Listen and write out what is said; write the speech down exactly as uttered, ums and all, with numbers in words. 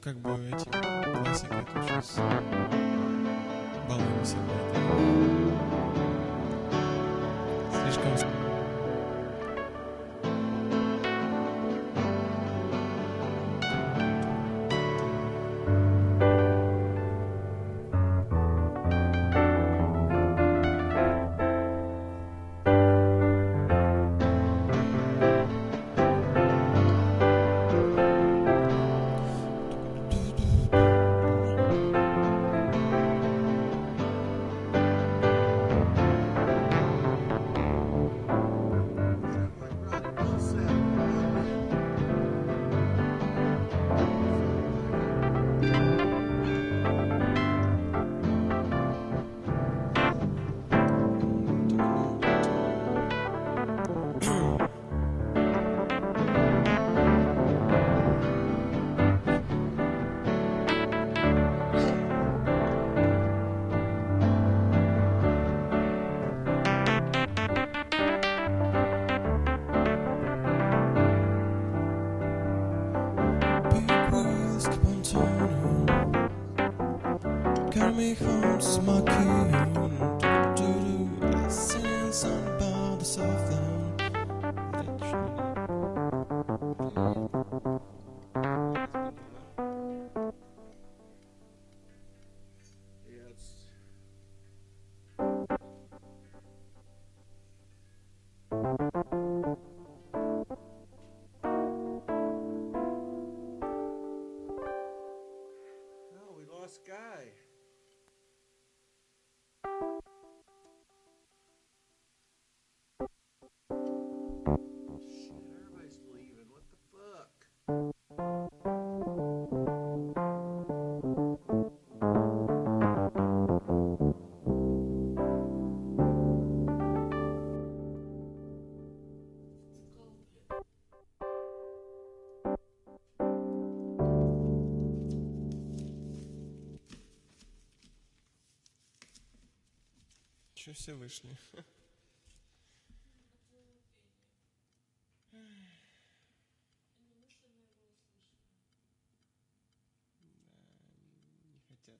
Как бы эти классика тут сейчас балуемся на это. Слишком... с- Big wheels keep on turning, carry me home to smoking. Do-do-do, I sing a song about the Southland. Yeah, it's. Oh, we lost Guy. Shit, everybody's leaving. What the fuck? Че все вышли?